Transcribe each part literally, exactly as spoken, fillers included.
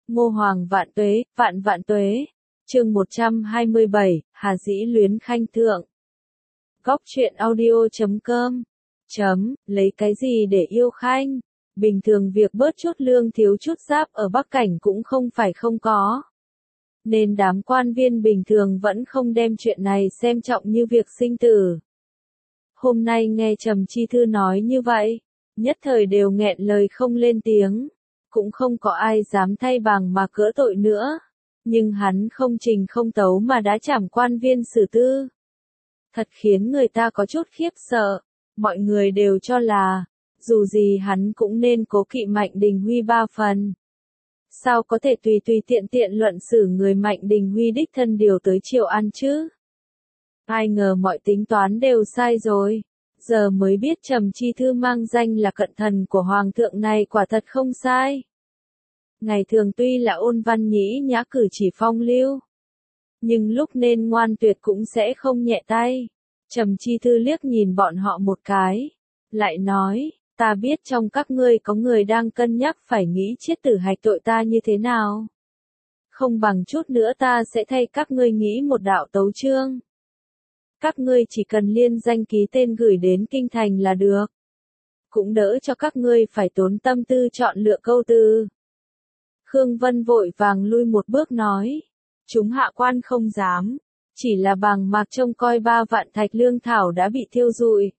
Ngô Hoàng vạn tuế, vạn vạn tuế. Chương một trăm hai mươi bảy, Hà Dĩ luyến khanh thượng. Góc truyện audio chấm com. Chấm, lấy cái gì để yêu khanh? Bình thường việc bớt chút lương thiếu chút giáp ở Bắc Cảnh cũng không phải không có. Nên đám quan viên bình thường vẫn không đem chuyện này xem trọng như việc sinh tử. Hôm nay nghe Trầm Chi Thư nói như vậy, nhất thời đều nghẹn lời không lên tiếng. Cũng không có ai dám thay bằng mà cỡ tội nữa. Nhưng hắn không trình không tấu mà đã trảm quan viên xử tư. Thật khiến người ta có chút khiếp sợ. Mọi người đều cho là, dù gì hắn cũng nên cố kỵ Mạnh Đình Huy ba phần. Sao có thể tùy tùy tiện tiện luận xử người Mạnh Đình Huy đích thân điều tới Triều An chứ? Ai ngờ mọi tính toán đều sai rồi. Giờ mới biết Trầm Chi Thư mang danh là cận thần của Hoàng thượng này quả thật không sai. Ngày thường tuy là ôn văn nhĩ nhã cử chỉ phong lưu, nhưng lúc nên ngoan tuyệt cũng sẽ không nhẹ tay. Trầm Chi Thư liếc nhìn bọn họ một cái, lại nói, ta biết trong các ngươi có người đang cân nhắc phải nghĩ chiết tử hạch tội ta như thế nào. Không bằng chút nữa ta sẽ thay các ngươi nghĩ một đạo tấu chương. Các ngươi chỉ cần liên danh ký tên gửi đến kinh thành là được. Cũng đỡ cho các ngươi phải tốn tâm tư chọn lựa câu từ. Khương Vân vội vàng lui một bước nói. Chúng hạ quan không dám. Chỉ là bàng mạc trông coi ba vạn thạch lương thảo đã bị thiêu rụi.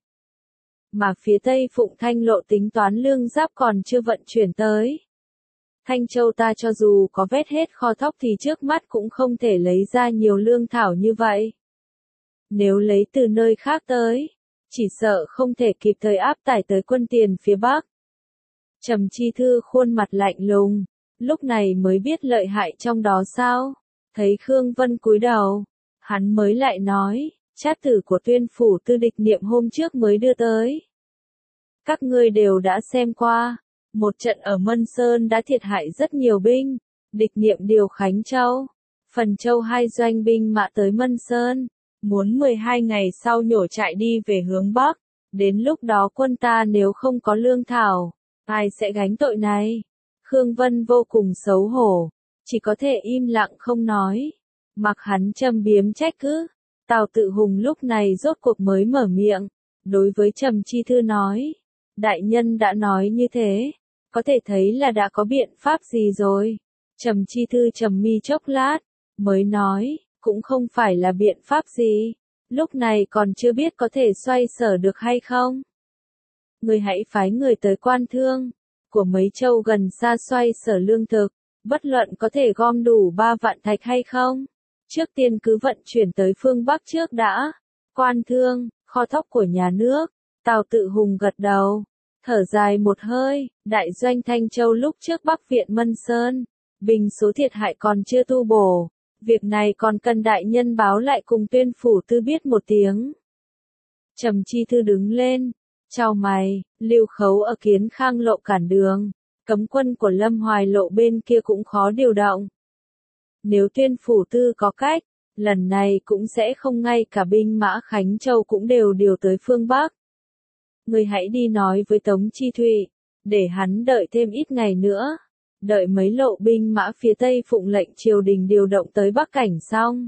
Mà phía Tây Phụng Thanh Lộ tính toán lương giáp còn chưa vận chuyển tới. Thanh Châu ta cho dù có vét hết kho thóc thì trước mắt cũng không thể lấy ra nhiều lương thảo như vậy. Nếu lấy từ nơi khác tới, chỉ sợ không thể kịp thời áp tải tới quân tiền phía Bắc. Trầm Chi Thư khuôn mặt lạnh lùng, lúc này mới biết lợi hại trong đó sao. Thấy Khương Vân cúi đầu, hắn mới lại nói, trát tử của Tuyên phủ Tư Địch Niệm hôm trước mới đưa tới. Các ngươi đều đã xem qua, một trận ở Mân Sơn đã thiệt hại rất nhiều binh, Địch Niệm điều Khánh Châu, Phần Châu hai doanh binh mã tới Mân Sơn, muốn mười hai ngày sau nhổ trại đi về hướng Bắc, đến lúc đó quân ta nếu không có lương thảo, ai sẽ gánh tội này? Khương Vân vô cùng xấu hổ, chỉ có thể im lặng không nói, mặc hắn châm biếm trách cứ. Tào Tự Hùng lúc này rốt cuộc mới mở miệng, đối với Trầm Chi Thư nói, đại nhân đã nói như thế, có thể thấy là đã có biện pháp gì rồi. Trầm Chi Thư trầm mi chốc lát, mới nói, cũng không phải là biện pháp gì, lúc này còn chưa biết có thể xoay sở được hay không. Người hãy phái người tới quan thương của mấy châu gần xa xoay sở lương thực, bất luận có thể gom đủ ba vạn thạch hay không. Trước tiên cứ vận chuyển tới phương Bắc trước đã. Quan thương, kho thóc của nhà nước. Tào Tự Hùng gật đầu, thở dài một hơi. Đại doanh Thanh Châu lúc trước Bắc viện Mân Sơn, binh số thiệt hại còn chưa tu bổ. Việc này còn cần đại nhân báo lại cùng Tuyên phủ Tư biết một tiếng. Trầm Chi Thư đứng lên, chào mày. Lưu Khấu ở Kiến Khang Lộ cản đường, cấm quân của Lâm Hoài Lộ bên kia cũng khó điều động. Nếu Tuyên phủ Tư có cách, lần này cũng sẽ không ngay cả binh mã Khánh Châu cũng đều điều tới phương Bắc. Người hãy đi nói với Tống Chi Thụy, để hắn đợi thêm ít ngày nữa. Đợi mấy lộ binh mã phía Tây Phụng lệnh triều đình điều động tới Bắc Cảnh xong.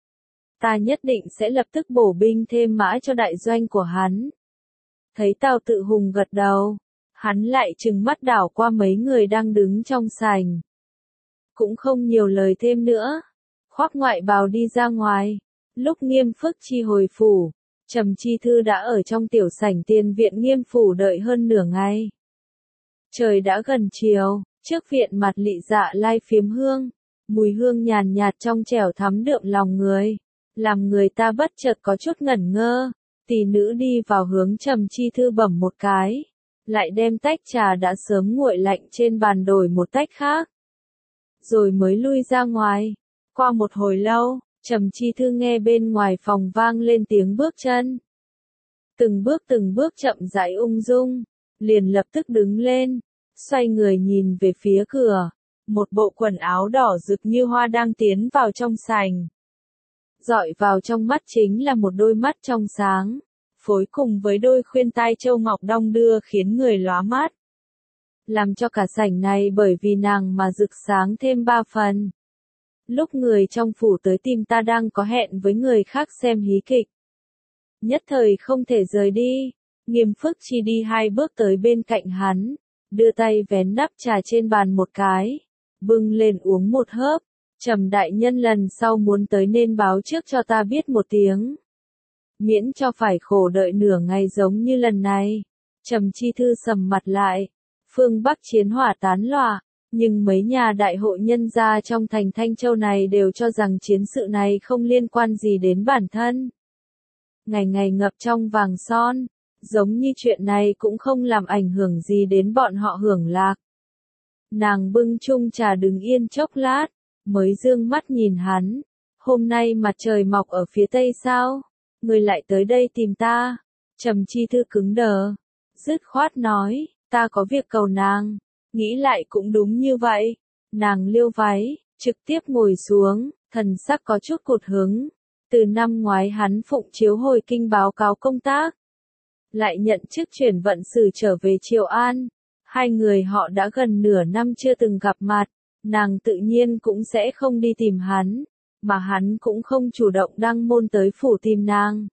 Ta nhất định sẽ lập tức bổ binh thêm mã cho đại doanh của hắn. Thấy Tào Tự Hùng gật đầu, hắn lại trừng mắt đảo qua mấy người đang đứng trong sảnh. Cũng không nhiều lời thêm nữa, khoác ngoại bào đi ra ngoài. Lúc Nghiêm Phức Chi hồi phủ, Trầm Chi Thư đã ở trong tiểu sảnh tiền viện Nghiêm phủ đợi hơn nửa ngày. Trời đã gần chiều, trước viện mặt lị dạ lai phiếm hương, mùi hương nhàn nhạt trong trẻo thắm đượm lòng người, làm người ta bất chợt có chút ngẩn ngơ. Tỷ nữ đi vào hướng Trầm Chi Thư bẩm một cái, lại đem tách trà đã sớm nguội lạnh trên bàn đổi một tách khác. Rồi mới lui ra ngoài. Qua một hồi lâu, Trầm Chi Thư nghe bên ngoài phòng vang lên tiếng bước chân. Từng bước từng bước chậm rãi ung dung, liền lập tức đứng lên, xoay người nhìn về phía cửa. Một bộ quần áo đỏ rực như hoa đang tiến vào trong sảnh. Dọi vào trong mắt chính là một đôi mắt trong sáng, phối cùng với đôi khuyên tai châu ngọc đong đưa khiến người lóa mắt. làm cho cả sảnh này bởi vì nàng mà rực sáng thêm ba phần. Lúc người trong phủ tới tìm ta đang có hẹn với người khác xem hí kịch. Nhất thời không thể rời đi, Nghiêm Phước Chi đi hai bước tới bên cạnh hắn, đưa tay vén nắp trà trên bàn một cái, bưng lên uống một hớp. Trầm đại nhân lần sau muốn tới nên báo trước cho ta biết một tiếng. Miễn cho phải khổ đợi nửa ngày giống như lần này. Trầm Chi Thư sầm mặt lại. Phương Bắc chiến hỏa tán loạn, nhưng mấy nhà đại hội nhân gia trong thành Thanh Châu này đều cho rằng chiến sự này không liên quan gì đến bản thân. Ngày ngày ngập trong vàng son, giống như chuyện này cũng không làm ảnh hưởng gì đến bọn họ hưởng lạc. Nàng bưng chung trà đứng yên chốc lát, mới dương mắt nhìn hắn. Hôm nay mặt trời mọc ở phía tây sao? Người lại tới đây tìm ta. Trầm Chi Thư cứng đờ, dứt khoát nói, ta có việc cầu nàng. Nghĩ lại cũng đúng như vậy. Nàng liêu váy, trực tiếp ngồi xuống, thần sắc có chút cụt hứng. Từ năm ngoái hắn phụng chiếu hồi kinh báo cáo công tác. Lại nhận chức chuyển vận sử trở về Triều An. Hai người họ đã gần nửa năm chưa từng gặp mặt. Nàng tự nhiên cũng sẽ không đi tìm hắn, mà hắn cũng không chủ động đăng môn tới phủ tìm nàng.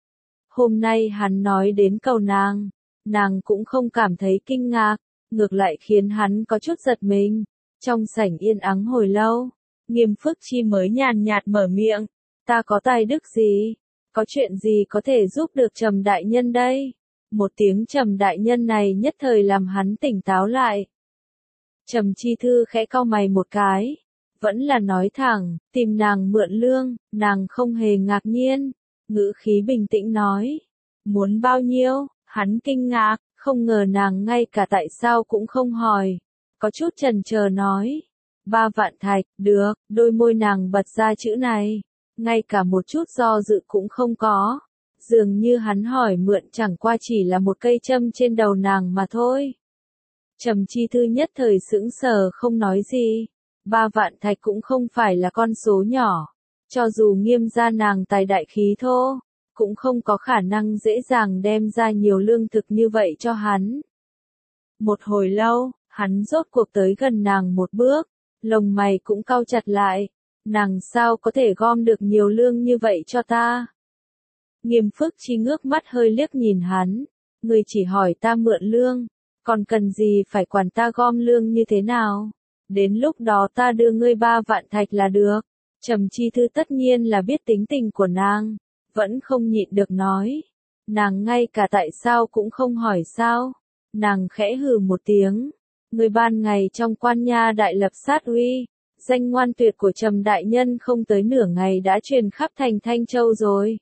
Hôm nay hắn nói đến cầu nàng, nàng cũng không cảm thấy kinh ngạc, ngược lại khiến hắn có chút giật mình. Trong sảnh yên ắng hồi lâu, Nghiêm Phước Chi mới nhàn nhạt mở miệng, ta có tài đức gì? Có chuyện gì có thể giúp được Trầm đại nhân đây? Một tiếng Trầm đại nhân này nhất thời làm hắn tỉnh táo lại. Trầm Chi Thư khẽ cau mày một cái, vẫn là nói thẳng, tìm nàng mượn lương, nàng không hề ngạc nhiên, ngữ khí bình tĩnh nói, muốn bao nhiêu? Hắn kinh ngạc, không ngờ nàng ngay cả tại sao cũng không hỏi, có chút chần chờ nói, ba vạn thạch, được. Đôi môi nàng bật ra chữ này, ngay cả một chút do dự cũng không có, dường như hắn hỏi mượn chẳng qua chỉ là một cây châm trên đầu nàng mà thôi. Trầm Chi Thư nhất thời sững sờ không nói gì. Ba vạn thạch cũng không phải là con số nhỏ. Cho dù Nghiêm gia nàng tài đại khí thô, cũng không có khả năng dễ dàng đem ra nhiều lương thực như vậy cho hắn. Một hồi lâu, hắn rốt cuộc tới gần nàng một bước, lông mày cũng cau chặt lại. Nàng sao có thể gom được nhiều lương như vậy cho ta? Nghiêm Phước Chi ngước mắt hơi liếc nhìn hắn. Người chỉ hỏi ta mượn lương. Còn cần gì phải quản ta gom lương như thế nào? Đến lúc đó ta đưa ngươi ba vạn thạch là được. Trầm Chi Thư tất nhiên là biết tính tình của nàng, vẫn không nhịn được nói. Nàng ngay cả tại sao cũng không hỏi sao. Nàng khẽ hừ một tiếng. Ngươi ban ngày trong quan nha đại lập sát uy, danh ngoan tuyệt của Trầm đại nhân không tới nửa ngày đã truyền khắp thành Thanh Châu rồi.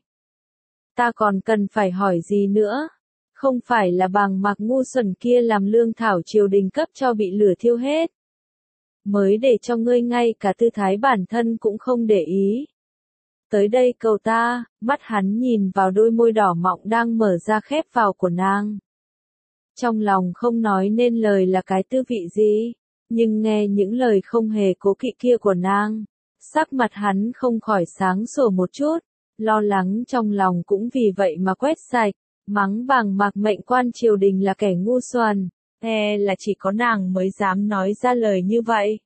Ta còn cần phải hỏi gì nữa? Không phải là bàng mạc ngu xuẩn kia làm lương thảo triều đình cấp cho bị lửa thiêu hết. Mới để cho ngươi ngay cả tư thái bản thân cũng không để ý. Tới đây cầu ta, mắt hắn nhìn vào đôi môi đỏ mọng đang mở ra khép vào của nàng. Trong lòng không nói nên lời là cái tư vị gì, nhưng nghe những lời không hề cố kỵ kia của nàng, sắc mặt hắn không khỏi sáng sủa một chút, lo lắng trong lòng cũng vì vậy mà quét sạch. Mắng bàng mạc mệnh quan triều đình là kẻ ngu xuẩn, e là chỉ có nàng mới dám nói ra lời như vậy.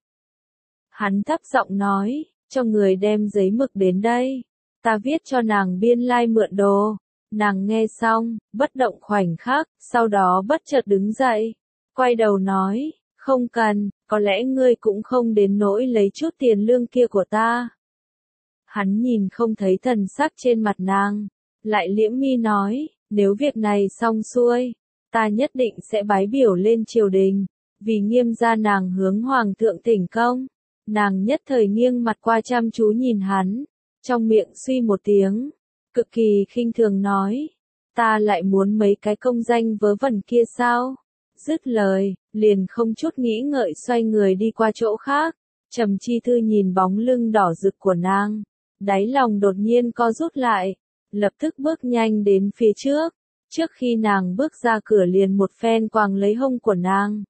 Hắn thấp giọng nói, cho người đem giấy mực đến đây, ta viết cho nàng biên lai mượn đồ. Nàng nghe xong, bất động khoảnh khắc, sau đó bất chợt đứng dậy, quay đầu nói, không cần, có lẽ ngươi cũng không đến nỗi lấy chút tiền lương kia của ta. Hắn nhìn không thấy thần sắc trên mặt nàng, lại liễm mi nói, nếu việc này xong xuôi, ta nhất định sẽ bái biểu lên triều đình, vì Nghiêm gia nàng hướng hoàng thượng thỉnh công. Nàng nhất thời nghiêng mặt qua chăm chú nhìn hắn, trong miệng suy một tiếng, cực kỳ khinh thường nói, ta lại muốn mấy cái công danh vớ vẩn kia sao? Dứt lời, liền không chút nghĩ ngợi xoay người đi qua chỗ khác. Trầm Chi Thư nhìn bóng lưng đỏ rực của nàng, đáy lòng đột nhiên co rút lại, lập tức bước nhanh đến phía trước. Trước khi nàng bước ra cửa liền một phen quàng lấy hông của nàng,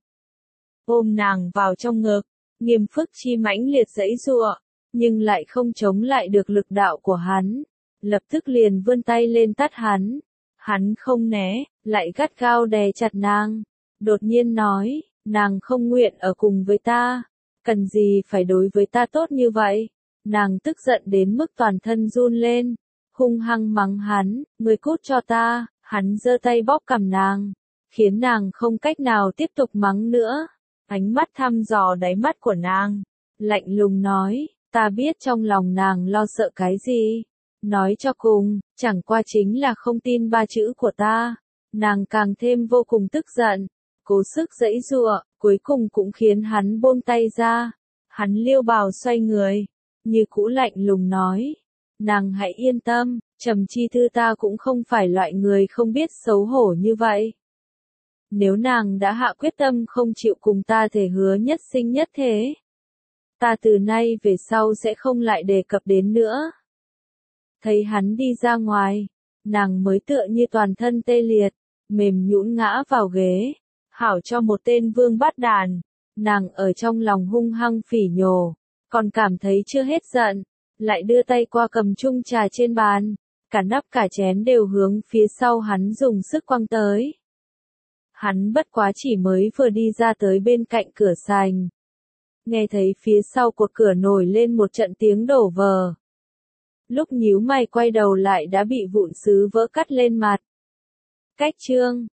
ôm nàng vào trong ngực. Nghiêm Phước Chi mãnh liệt giãy giụa, nhưng lại không chống lại được lực đạo của hắn, lập tức liền vươn tay lên tát hắn. Hắn không né, lại gắt gao đè chặt nàng, đột nhiên nói, Nàng không nguyện ở cùng với ta. Cần gì phải đối với ta tốt như vậy? Nàng tức giận đến mức toàn thân run lên. Hung hăng mắng hắn, ngươi cút cho ta. Hắn giơ tay bóp cằm nàng, khiến nàng không cách nào tiếp tục mắng nữa. Ánh mắt thăm dò đáy mắt của nàng, lạnh lùng nói, ta biết trong lòng nàng lo sợ cái gì. Nói cho cùng, chẳng qua chính là không tin ba chữ của ta. Nàng càng thêm vô cùng tức giận, cố sức giãy giụa, cuối cùng cũng khiến hắn buông tay ra. Hắn liêu bào xoay người, như cũ lạnh lùng nói, nàng hãy yên tâm, Trầm Chi Thư ta cũng không phải loại người không biết xấu hổ như vậy. Nếu nàng đã hạ quyết tâm không chịu cùng ta thể hứa nhất sinh nhất thế, ta từ nay về sau sẽ không lại đề cập đến nữa. Thấy hắn đi ra ngoài, nàng mới tựa như toàn thân tê liệt, mềm nhũn ngã vào ghế. Hảo cho một tên vương bát đàn, nàng ở trong lòng hung hăng phỉ nhổ, còn cảm thấy chưa hết giận, lại đưa tay qua cầm chung trà trên bàn, cả nắp cả chén đều hướng phía sau hắn dùng sức quăng tới. Hắn bất quá chỉ mới vừa đi ra tới bên cạnh cửa sành, nghe thấy phía sau cột cửa nổi lên một trận tiếng đổ vờ. Lúc nhíu mày quay đầu lại đã bị vụn sứ vỡ cắt lên mặt. Cách chương